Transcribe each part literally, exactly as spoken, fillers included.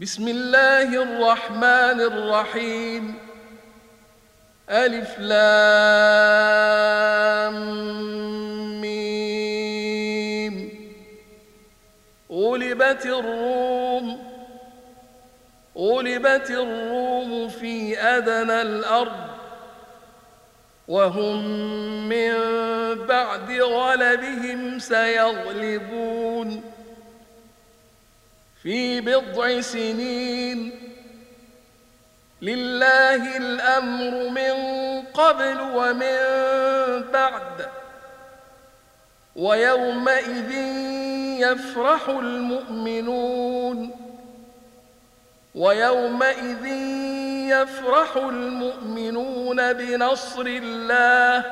بسم الله الرحمن الرحيم. ألف لام ميم. غلبت الروم غلبت الروم في أدنى الأرض وهم من بعد غلبهم سيغلبون في بضع سنين. لله الأمر من قبل ومن بعد ويومئذ يفرح المؤمنون ويومئذ يفرح المؤمنون بنصر الله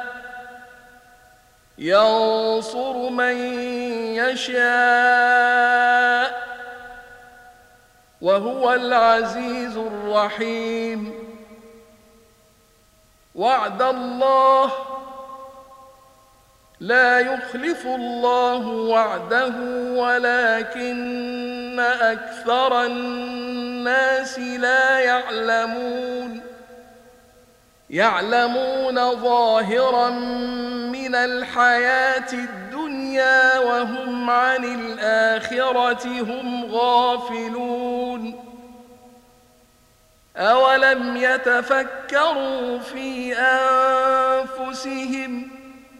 ينصر من يشاء وهو العزيز الرحيم. وعد الله لا يخلف الله وعده ولكن أكثر الناس لا يعلمون يعلمون ظاهرا من الحياة الدنيا وهم عن الآخرة هم غافلون. أولم يتفكروا في أنفسهم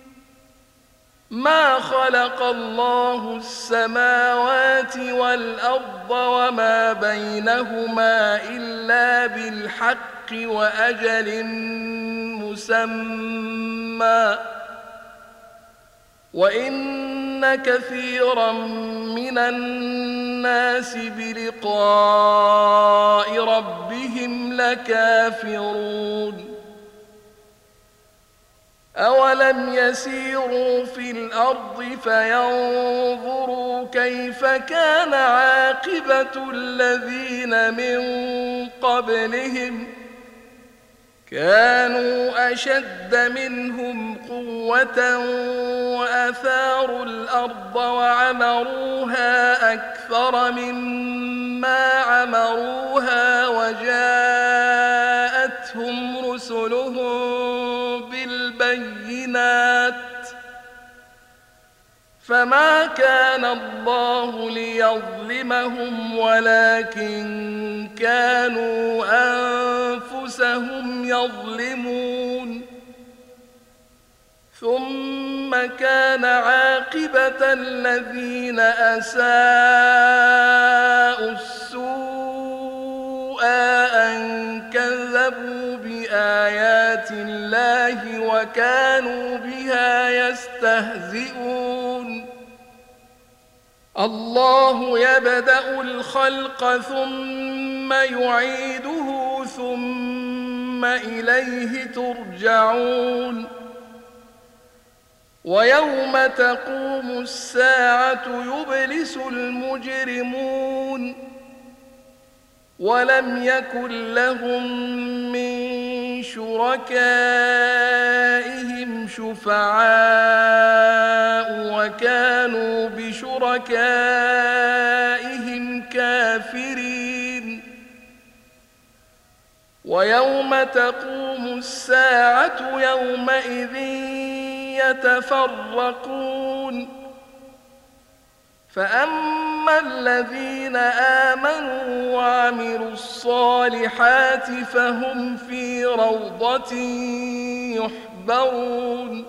ما خلق الله السماوات والأرض وما بينهما إلا بالحق وأجل مسمى وإن كثيرا من الناس بلقاء ربهم لكافرون. أولم يسيروا في الأرض فينظروا كيف كان عاقبة الذين من قبلهم كانوا أشد منهم قوة وأثاروا الأرض وعمروها أكثر مما عمروها وجاءتهم رسلهم بالبينات فما كان الله ليظلمهم ولكن كانوا أنفسهم يظلمون. ثم كان عاقبة الذين أساءوا السوء أن كذبوا بآيات الله وكانوا بها يستهزئون. الله يبدأ الخلق ثم يعيده ثم إليه ترجعون. ويوم تقوم الساعة يبلس المجرمون ولم يكن لهم من شركائهم شفعاء وكانوا بشركائهم كافرين. ويوم تقوم الساعة يومئذ يتفرقون فأما الذين آمنوا وعملوا الصالحات فهم في روضة يحبرون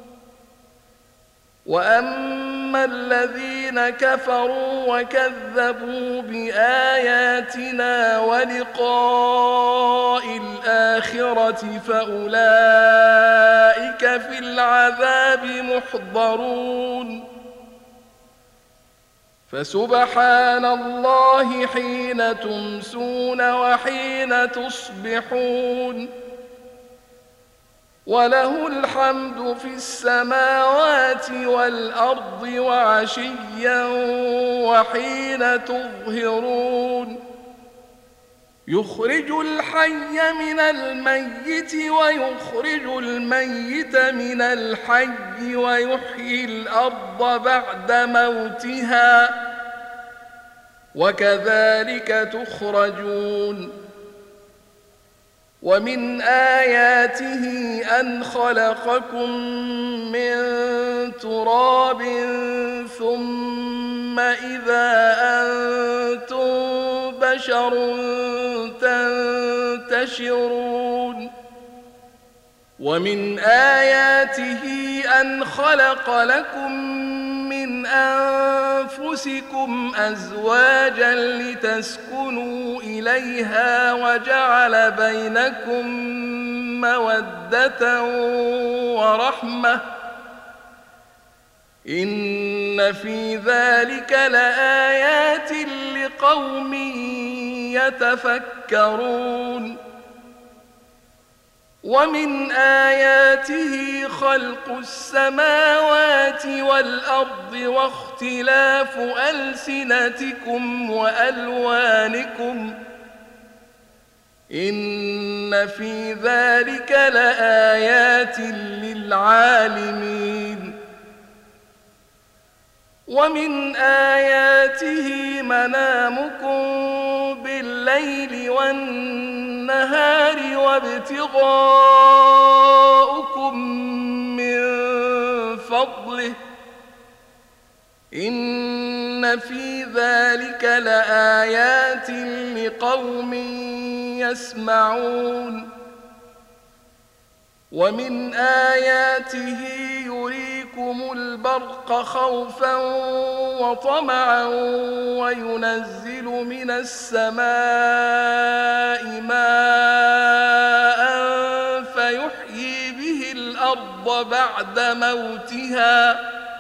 وأما الذين كفروا وكذبوا بآياتنا ولقاء الآخرة فأولئك في العذاب محضرون. فسبحان الله حين تمسون وحين تصبحون وله الحمد في السماوات والأرض وعشيا وحين تظهرون. يخرج الحي من الميت ويخرج الميت من الحي ويحيي الأرض بعد موتها وكذلك تخرجون ومن آياته أن خلقكم من تراب ثم إذا أنتم بشر تنتشرون ومن آياته أن خلق لكم من أنفسكم أزواجا لتسكنوا إليها وجعل بينكم مودة ورحمة إن في ذلك لآيات لقوم يتفكرون ومن آياته خلق السماوات والأرض واختلاف ألسنتكم وألوانكم إن في ذلك لآيات للعالمين ومن آياته منامكم بالليل والنهار وابتغاؤكم من فضله إن في ذلك لآيات لقوم يسمعون ومن آياته يريكم البرق خوفا وطمعا وينزل من السماء ماء فيحيي به الأرض بعد موتها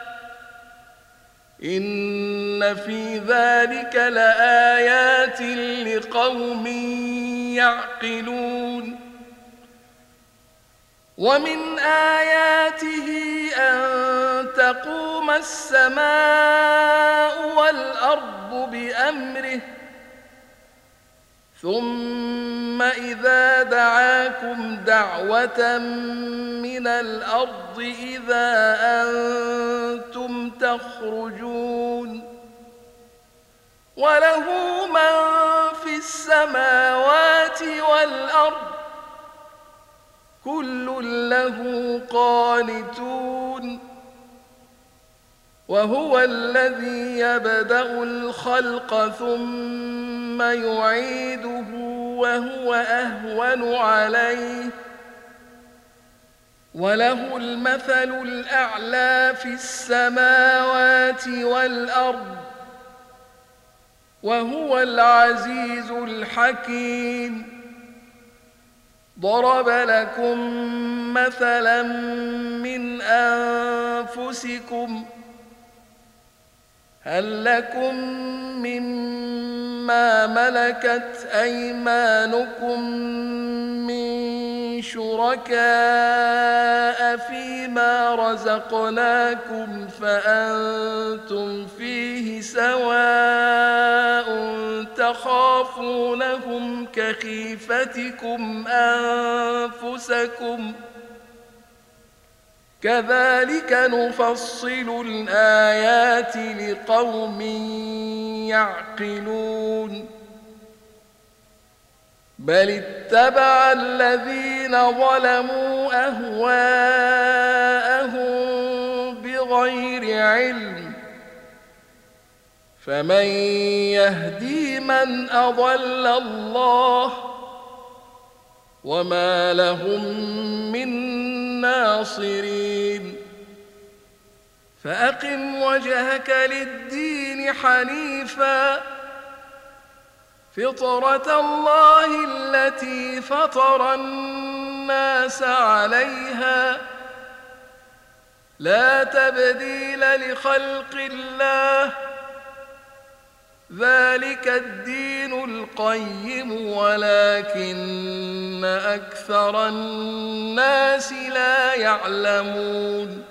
إن في ذلك لآيات لقوم يعقلون ومن آياته أن تقوم السماء والأرض بأمره ثم إذا دعاكم دعوة من الأرض إذا أنتم تخرجون وله من في السماوات والأرض كل له قانتون وهو الذي يبدأ الخلق ثم يعيده وهو أهون عليه وله المثل الأعلى في السماوات والأرض وهو العزيز الحكيم ضرب لكم مثلا من أنفسكم هل لكم مما ملكت أيمانكم من شركاء فيما رزقناكم فأنتم فيه سواء تخافونهم كخيفتكم أنفسكم كذلك نفصل الآيات لقوم يعقلون بل اتبع الذين ظلموا أهواءهم بغير علم فمن يهدي من أضل الله وما لهم من ناصرين فأقم وجهك للدين حنيفا فطرة الله التي فطر الناس عليها لا تبديل لخلق الله ذلك الدين القيم ولكن أكثر الناس لا يعلمون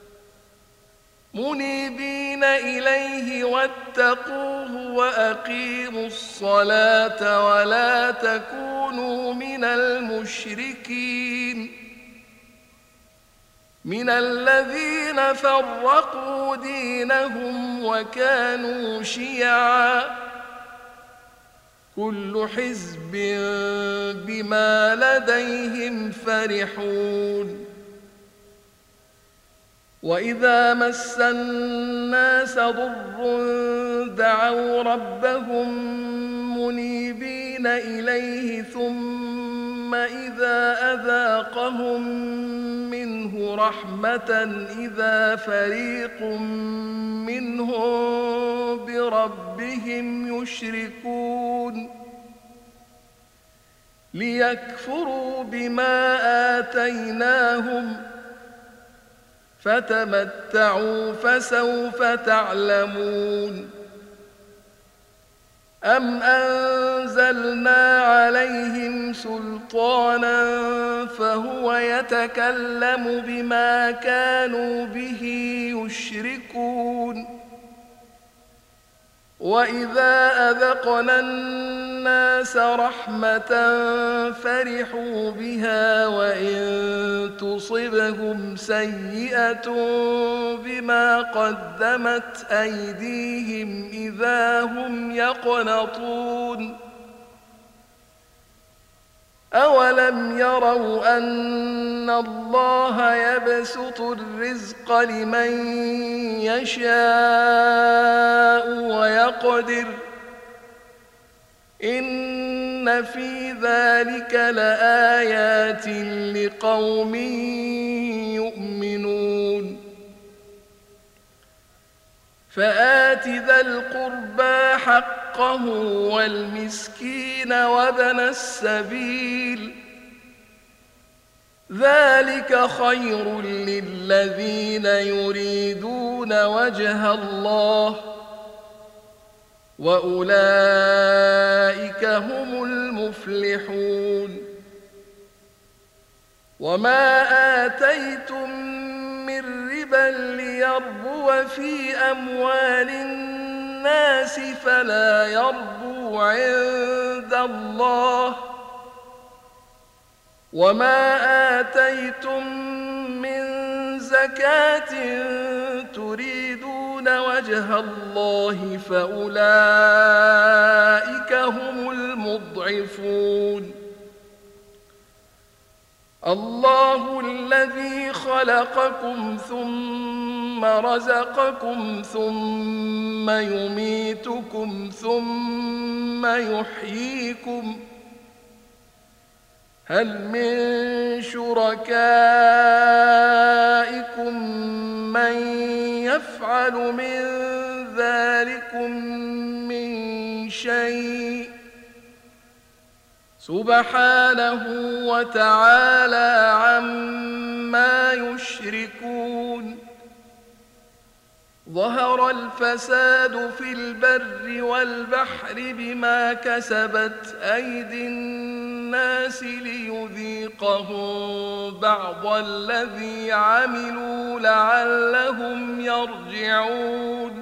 منيبين إليه واتقوه وأقيموا الصلاة ولا تكونوا من المشركين من الذين فرقوا دينهم وكانوا شيعا كل حزب بما لديهم فرحون وإذا مس الناس ضر دعوا ربهم منيبين إليه ثم إذا أذاقهم منه رحمة إذا فريق منهم بربهم يشركون ليكفروا بما آتيناهم فتمتعوا فسوف تعلمون أم أنزلنا عليهم سلطانا فهو يتكلم بما كانوا به يشركون وإذا أذقنا الناس رحمة فرحوا بها وإن تصبهم سيئة بما قدمت أيديهم إذا هم يقنطون أولم يروا أن الله يبسط الرزق لمن يشاء ويقدر إن في ذلك لآيات لقوم يؤمنون فآت ذا القربى حقه والمسكين وابن السبيل ذلك خير للذين يريدون وجه الله وأولئك هم المفلحون وما آتيتم من ربا ليربو في أموال الناس فلا يربو عند الله وما آتيتم من زكاة تريدون وجه الله فأولئك هم المضعفون الله الذي خلقكم ثم رزقكم ثم يميتكم ثم يحييكم هل من شركائكم من يفعل من ذلكم من شيء سبحانه وتعالى عما يشركون ظهر الفساد في البر والبحر بما كسبت أيدي الناس ليذيقهم بعض الذي عملوا لعلهم يرجعون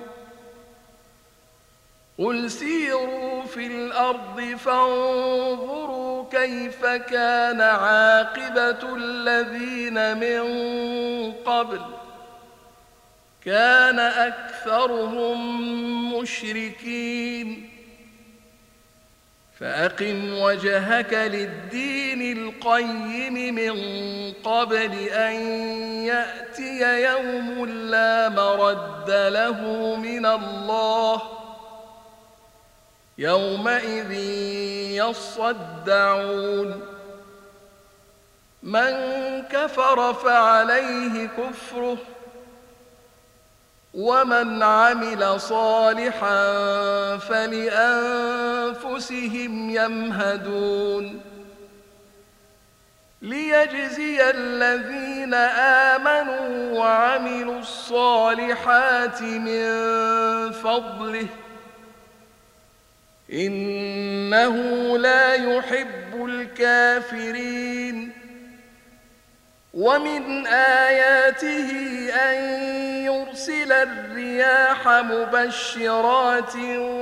قل سيروا في الأرض فانظروا كيف كان عاقبة الذين من قبل كان أكثرهم مشركين فأقم وجهك للدين القيم من قبل أن يأتي يوم لا مرد له من الله يومئذ يصدعون من كفر فعليه كفره ومن عمل صالحا فلأنفسهم يمهدون ليجزي الذين آمنوا وعملوا الصالحات من فضله إنه لا يحب الكافرين ومن آياته أن يرسل الرياح مبشرات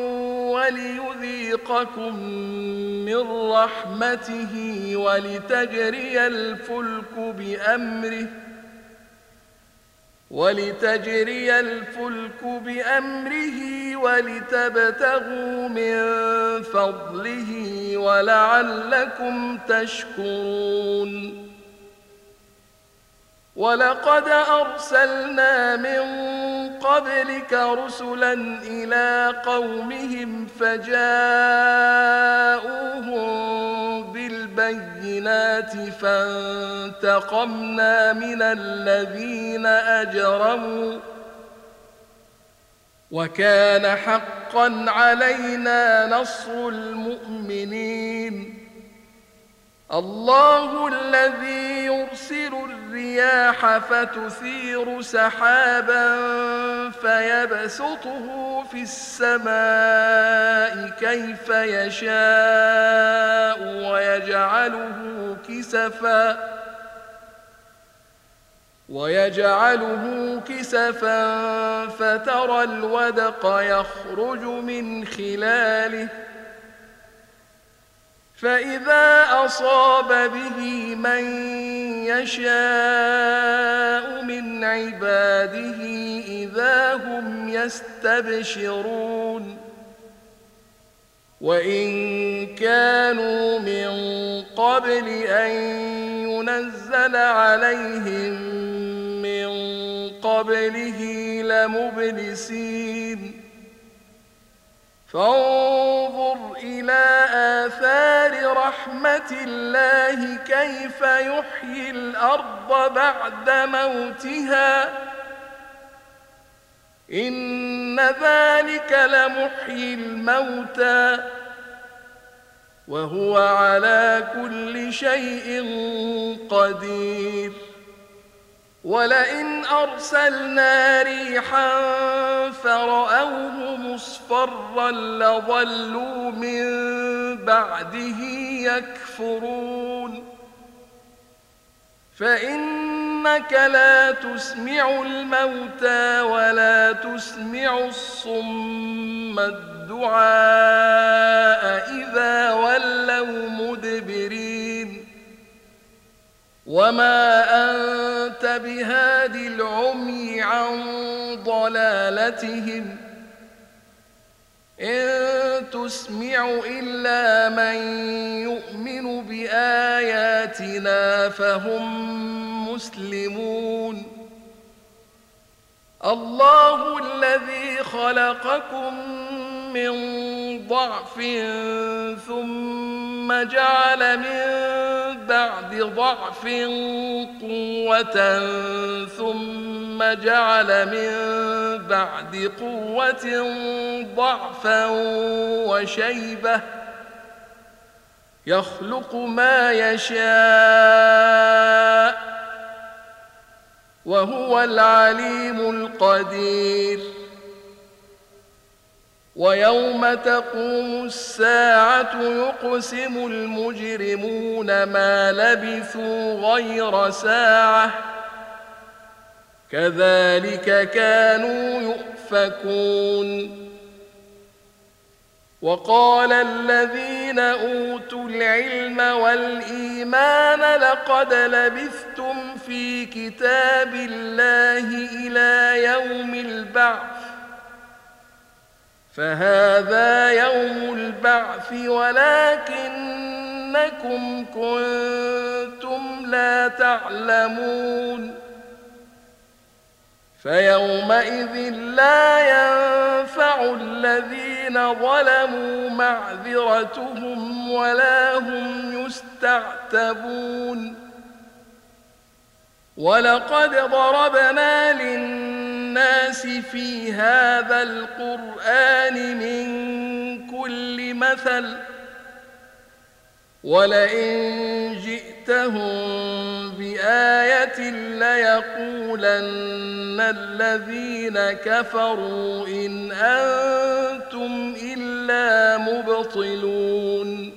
وليذيقكم من رحمته ولتجري الفلك بأمره ولتجري الفلك بأمره ولتبتغوا من فضله ولعلكم تشكرون ولقد أرسلنا من قبلك رسلا إلى قومهم فجاءوهم بالبينات فانتقمنا من الذين أجرموا وكان حقا علينا نصر المؤمنين الله الذي يرسل الرياح فتثير سحابا فيبسطه في السماء كيف يشاء ويجعله كسفا ويجعله كسفا فترى الودق يخرج من خلاله فإذا أصاب به من يشاء من عباده إذا هم يستبشرون وإن كانوا من قبل أن ينزل عليهم من قبله لمبلسين فانظر إلى آثار رحمة الله كيف يحيي الأرض بعد موتها إن ذلك لمحيي الموتى وهو على كل شيء قدير ولئن أرسلنا ريحا فرأوه مصفرا لظلوا من بعده يكفرون فإنك لا تسمع الموتى ولا تسمع الصم الدعاء إذا ولوا مدبرين وما أنت بهاد العمي عن ضلالتهم إن تسمع إلا من يؤمن بآياتنا فهم مسلمون الله الذي خلقكم من ضعف ثم جعل من بعد ضعف قوة ثم جعل من بعد قوة ضعفا وشيبة يخلق ما يشاء وهو العليم القدير ويوم تقوم الساعة يقسم المجرمون ما لبثوا غير ساعة كذلك كانوا يؤفكون وقال الذين أوتوا العلم والإيمان لقد لبثتم في كتاب الله إلى يوم البعث فهذا يوم البعث ولكنكم كنتم لا تعلمون فيومئذ لا ينفع الذين ظلموا معذرتهم ولا هم يستعتبون ولقد ضربنا للناس في هذا القرآن من كل مثل ولئن جئتهم بآية ليقولن الذين كفروا إن أنتم إلا مبطلون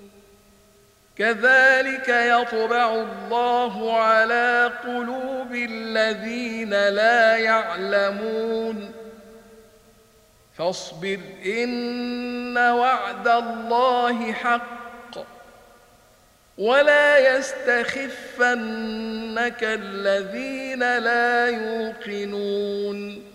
كذلك يطبع الله على قلوب الذين لا يعلمون فاصبر إن وعد الله حق ولا يستخفنك الذين لا يوقنون